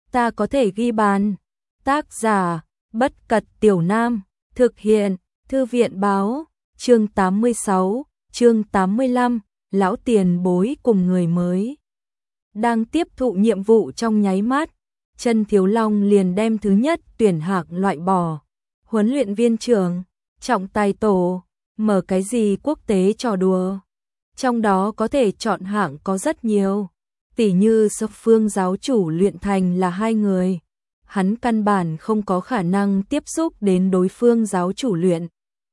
ta có thể ghi bàn. Tác giả, Bất Cật Tiểu Nam, thực hiện, Thư viện báo, chương 86, chương 85, lão tiền bối cùng người mới. Đang tiếp thụ nhiệm vụ trong nháy mắt, Chân Thiếu Long liền đem thứ nhất tuyển hạng loại bỏ. Huấn luyện viên trưởng, trọng tài tổ, mở cái gì quốc tế trò đùa. Trong đó có thể chọn hạng có rất nhiều, tỉ như sập phương giáo chủ luyện thành là 2 người. Hắn căn bản không có khả năng tiếp xúc đến đối phương giáo chủ luyện.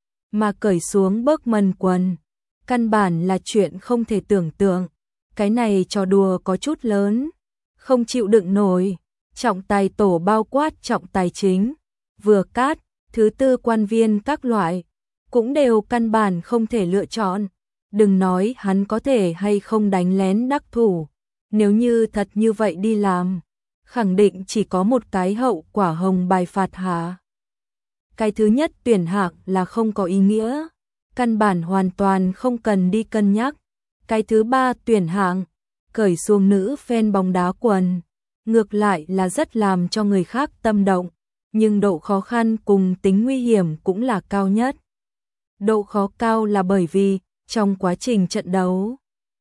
Mà cởi xuống Bergman quần, căn bản là chuyện không thể tưởng tượng. Cái này trò đùa có chút lớn, không chịu đựng nổi. Trọng tài tổ bao quát trọng tài chính, vừa cát, thứ tư quan viên các loại, cũng đều căn bản không thể lựa chọn. Đừng nói hắn có thể hay không đánh lén đắc thủ, nếu như thật như vậy đi làm, khẳng định chỉ có một cái hậu quả hồng bài phạt hạ. Cái thứ nhất tuyển hạng là không có ý nghĩa, căn bản hoàn toàn không cần đi cân nhắc. Cái thứ ba tuyển hạng, cởi xuống nữ fan bóng đá quần, ngược lại là rất làm cho người khác tâm động, nhưng độ khó khăn cùng tính nguy hiểm cũng là cao nhất. Độ khó cao là bởi vì trong quá trình trận đấu,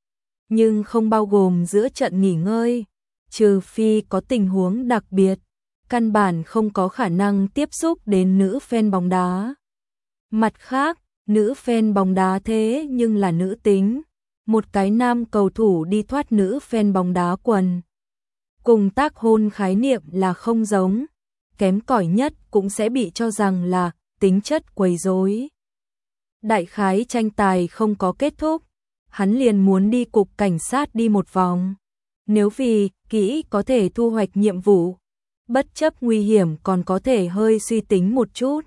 nhưng không bao gồm giữa trận nghỉ ngơi, trừ phi có tình huống đặc biệt, căn bản không có khả năng tiếp xúc đến nữ fan bóng đá. Mặt khác, nữ fan bóng đá thế nhưng là nữ tính, một cái nam cầu thủ đi thoát nữ fan bóng đá quần, cùng tác hôn khái niệm là không giống, kém cỏi nhất cũng sẽ bị cho rằng là tính chất quấy rối. Đại khái tranh tài không có kết thúc, hắn liền muốn đi cục cảnh sát đi một vòng. Nếu vì kỹ có thể thu hoạch nhiệm vụ, bất chấp nguy hiểm còn có thể hơi suy tính một chút.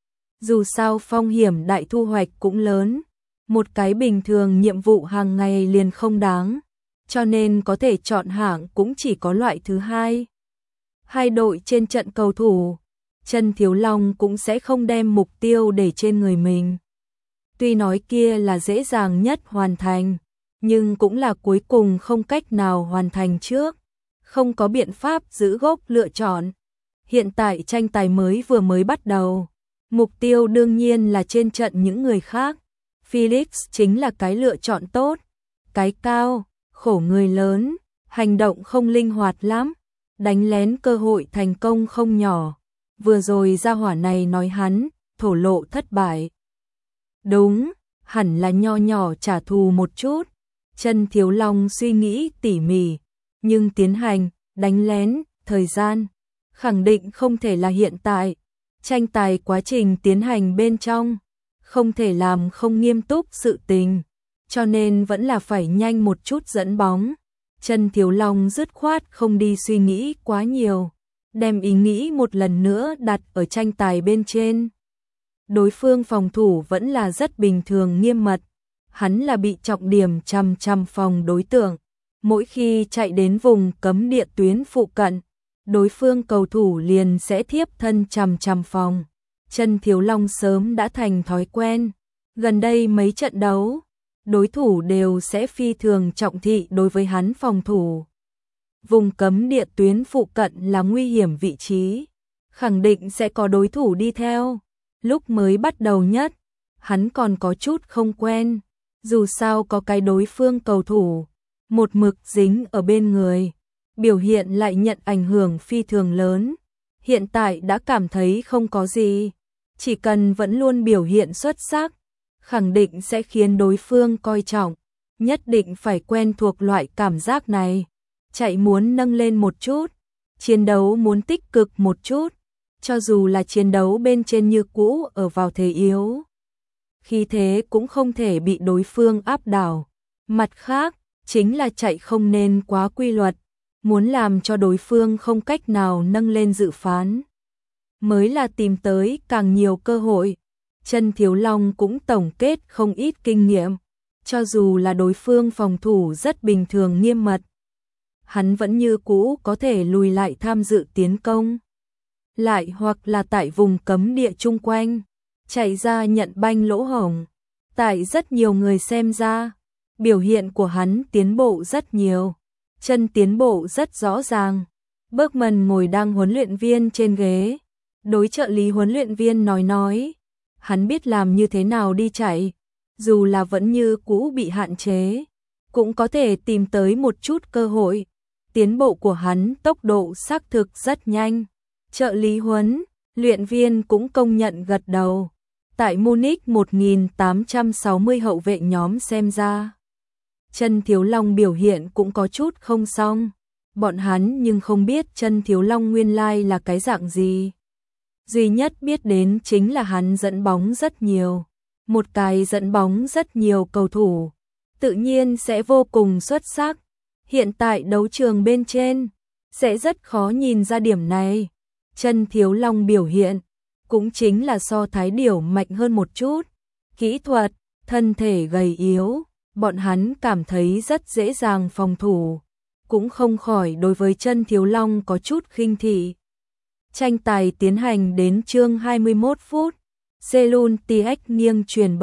Dù sao phong hiểm đại thu hoạch cũng lớn, một cái bình thường nhiệm vụ hàng ngày liền không đáng, cho nên có thể chọn hạng cũng chỉ có loại thứ hai. Hai đội trên trận cầu thủ, Chân Thiếu Long cũng sẽ không đem mục tiêu để trên người mình. Tuy nói kia là dễ dàng nhất hoàn thành, nhưng cũng là cuối cùng không cách nào hoàn thành trước, không có biện pháp giữ gốc lựa chọn. Hiện tại tranh tài vừa mới bắt đầu, mục tiêu đương nhiên là trên trận những người khác. Felix chính là cái lựa chọn tốt, cái cao, khổ người lớn, hành động không linh hoạt lắm, đánh lén cơ hội thành công không nhỏ. Vừa rồi gia hỏa này nói hắn thổ lộ thất bại. Đúng, hẳn là nho nhỏ trả thù một chút. Chân Thiếu Long suy nghĩ tỉ mỉ, nhưng tiến hành đánh lén thời gian khẳng định không thể là hiện tại. Tranh tài quá trình tiến hành bên trong, không thể làm không nghiêm túc sự tình, cho nên vẫn là phải nhanh một chút dẫn bóng. Chân Thiếu Long dứt khoát không đi suy nghĩ quá nhiều, đem ý nghĩ một lần nữa đặt ở tranh tài bên trên. Đối phương phòng thủ vẫn là rất bình thường nghiêm mật, hắn là bị trọng điểm chằm chằm phòng đối tượng. Mỗi khi chạy đến vùng cấm địa tuyến phụ cận, đối phương cầu thủ liền sẽ thiếp thân chằm chằm phòng. Chân Thiếu Long sớm đã thành thói quen, gần đây mấy trận đấu, đối thủ đều sẽ phi thường trọng thị đối với hắn phòng thủ. Vùng cấm địa tuyến phụ cận là nguy hiểm vị trí, khẳng định sẽ có đối thủ đi theo. Lúc mới bắt đầu nhất, hắn còn có chút không quen, dù sao có cái đối phương cầu thủ một mực dính ở bên người, biểu hiện lại nhận ảnh hưởng phi thường lớn. Hiện tại đã cảm thấy không có gì, chỉ cần vẫn luôn biểu hiện xuất sắc, khẳng định sẽ khiến đối phương coi trọng, nhất định phải quen thuộc loại cảm giác này. Chạy muốn nâng lên một chút, chiến đấu muốn tích cực một chút, cho dù là chiến đấu bên trên như cũ ở vào thế yếu, khí thế cũng không thể bị đối phương áp đảo. Mặt khác, chính là chạy không nên quá quy luật, muốn làm cho đối phương không cách nào nâng lên dự phán, mới là tìm tới càng nhiều cơ hội. Chân Thiếu Long cũng tổng kết không ít kinh nghiệm, cho dù là đối phương phòng thủ rất bình thường nghiêm mật, hắn vẫn như cũ có thể lùi lại tham dự tiến công, lại hoặc là tại vùng cấm địa chung quanh, chạy ra nhận banh lỗ hổng. Tại rất nhiều người xem ra, biểu hiện của hắn tiến bộ rất nhiều, chân tiến bộ rất rõ ràng, Bergman ngồi đang huấn luyện viên trên ghế, đối trợ lý huấn luyện viên nói. Hắn biết làm như thế nào đi chạy, dù là vẫn như cũ bị hạn chế, cũng có thể tìm tới một chút cơ hội. Tiến bộ của hắn tốc độ xác thực rất nhanh. Trợ lý huấn luyện viên cũng công nhận gật đầu. Tại Munich 1860 hậu vệ nhóm xem ra, Chân Thiếu Long biểu hiện cũng có chút không xong. Bọn hắn nhưng không biết Chân Thiếu Long nguyên lai là cái dạng gì. Duy nhất biết đến chính là hắn dẫn bóng rất nhiều. Một cái dẫn bóng rất nhiều cầu thủ, tự nhiên sẽ vô cùng xuất sắc. Hiện tại đấu trường bên trên, sẽ rất khó nhìn ra điểm này. Chân Thiếu Long biểu hiện, cũng chính là so Thái Điểu mạnh hơn một chút. Kỹ thuật, thân thể gầy yếu, bọn hắn cảm thấy rất dễ dàng phòng thủ, cũng không khỏi đối với Chân Thiếu Long có chút khinh thị. Tranh tài tiến hành đến chương 21 phút, Selun TX nghiêng truyền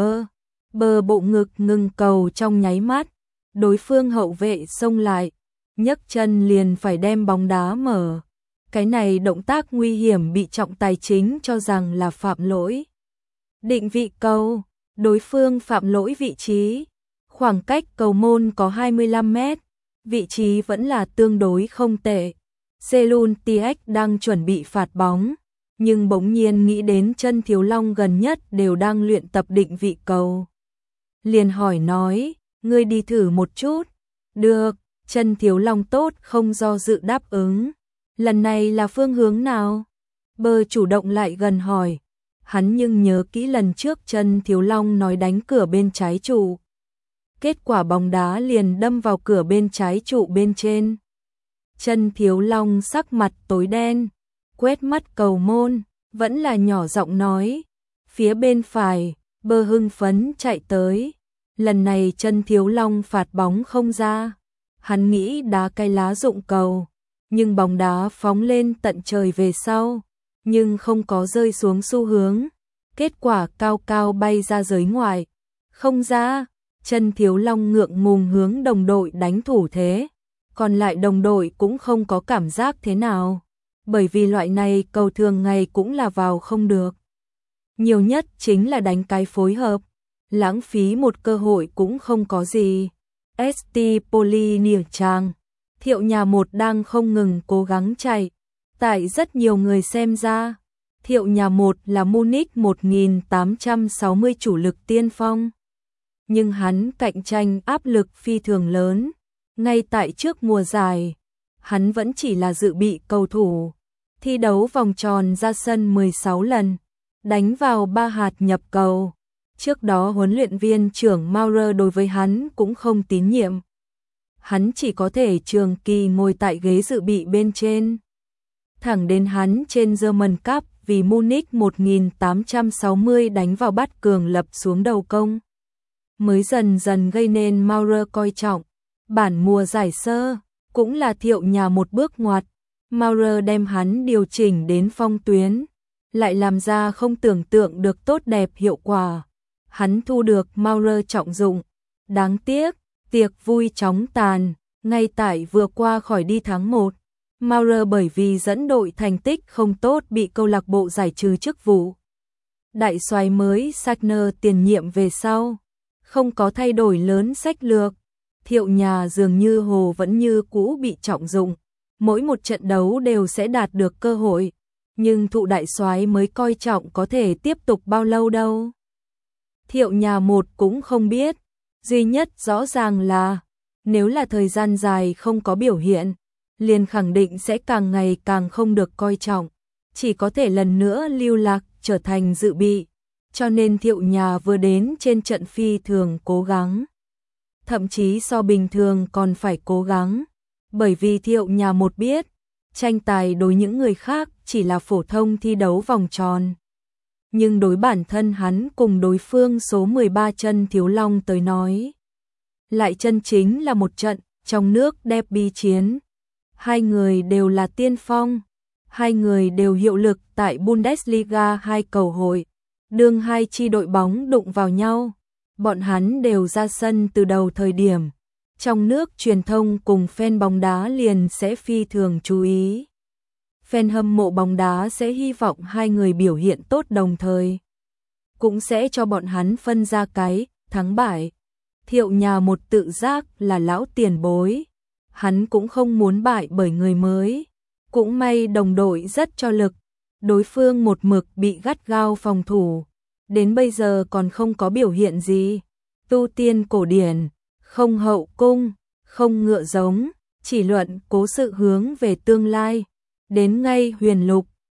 bờ bộ ngực ngừng cầu trong nháy mắt, đối phương hậu vệ xông lại, nhấc chân liền phải đem bóng đá mở. Cái này động tác nguy hiểm bị trọng tài chính cho rằng là phạm lỗi. Định vị cầu, đối phương phạm lỗi vị trí, khoảng cách cầu môn có 25 mét, vị trí vẫn là tương đối không tệ. Selun TX đang chuẩn bị phạt bóng, nhưng bỗng nhiên nghĩ đến Chân Thiếu Long gần nhất đều đang luyện tập định vị cầu. Liền hỏi nói, ngươi đi thử một chút. Được, Chân Thiếu Long tốt không do dự đáp ứng. Lần này là phương hướng nào? Bơ chủ động lại gần hỏi. Hắn nhưng nhớ kỹ lần trước Chân Thiếu Long nói đánh cửa bên trái trụ. Kết quả bóng đá liền đâm vào cửa bên trái trụ bên trên. Chân Thiếu Long sắc mặt tối đen, quét mắt cầu môn, vẫn là nhỏ giọng nói. Phía bên phải, Bơ hưng phấn chạy tới. Lần này Chân Thiếu Long phạt bóng không ra. Hắn nghĩ đá cái lá dụng cầu, nhưng bóng đá phóng lên tận trời về sau, nhưng không có rơi xuống xu hướng. Kết quả cao cao bay ra giới ngoài. Không ra, Chân Thiếu Long ngượng ngùng hướng đồng đội đánh thủ thế. Còn lại đồng đội cũng không có cảm giác thế nào, bởi vì loại này cầu thường ngày cũng là vào không được. Nhiều nhất chính là đánh cái phối hợp, lãng phí một cơ hội cũng không có gì. ST Polynesian, Thiệu Nhà Một đang không ngừng cố gắng chạy. Tại rất nhiều người xem ra, Thiệu Nhà Một là Munich 1860 chủ lực tiên phong. Nhưng hắn cạnh tranh áp lực phi thường lớn. Ngay tại trước mùa giải, hắn vẫn chỉ là dự bị cầu thủ. Thi đấu vòng tròn ra sân 16 lần, đánh vào 3 hạt nhập cầu. Trước đó huấn luyện viên trưởng Maurer đối với hắn cũng không tín nhiệm. Hắn chỉ có thể trường kỳ ngồi tại ghế dự bị bên trên. Thẳng đến hắn trên German Cup vì Munich 1860 đánh vào bắt cường lập xuống đầu công, mới dần dần gây nên Maurer coi trọng. Bản mùa giải sơ, cũng là Thiệu Nhà Một bước ngoặt. Maurer đem hắn điều chỉnh đến phong tuyến, lại làm ra không tưởng tượng được tốt đẹp hiệu quả. Hắn thu được Maurer trọng dụng. Đáng tiếc, tiệc vui chóng tàn, ngay tại vừa qua khỏi đi tháng 1. Maurer bởi vì dẫn đội thành tích không tốt bị câu lạc bộ giải trừ chức vụ. Đại soái mới Sagner tiền nhiệm về sau, không có thay đổi lớn sách lược. Thiệu Nhà dường như hồ vẫn như cũ bị trọng dụng, mỗi một trận đấu đều sẽ đạt được cơ hội, nhưng thụ đại soái mới coi trọng có thể tiếp tục bao lâu đâu. Thiệu Nhà Một cũng không biết, duy nhất rõ ràng là, nếu là thời gian dài không có biểu hiện, liền khẳng định sẽ càng ngày càng không được coi trọng, chỉ có thể lần nữa lưu lạc trở thành dự bị, cho nên Thiệu Nhà vừa đến trên trận phi thường cố gắng. Thậm chí so bình thường còn phải cố gắng, bởi vì Thiệu Nhà Một biết, tranh tài đối những người khác chỉ là phổ thông thi đấu vòng tròn. Nhưng đối bản thân hắn cùng đối phương số 13 Chân Thiếu Long tới nói, lại chân chính là một trận trong nước derby chiến. Hai người đều là tiên phong, hai người đều hiệu lực tại Bundesliga 2 cầu hội, đương hai chi đội bóng đụng vào nhau. Bọn hắn đều ra sân từ đầu thời điểm, trong nước truyền thông cùng fan bóng đá liền sẽ phi thường chú ý. fan hâm mộ bóng đá sẽ hy vọng hai người biểu hiện tốt đồng thời. Cũng sẽ cho bọn hắn phân ra cái thắng bại. Thiệu nhà một tự giác là lão tiền bối. Hắn cũng không muốn bại bởi người mới. Cũng may đồng đội rất cho lực. Đối phương một mực bị gắt gao phòng thủ. Đến bây giờ còn không có biểu hiện gì. Tu tiên cổ điển, không hậu cung, không ngựa giống, chỉ luận cố sự hướng về tương lai. Đến ngay huyền lục,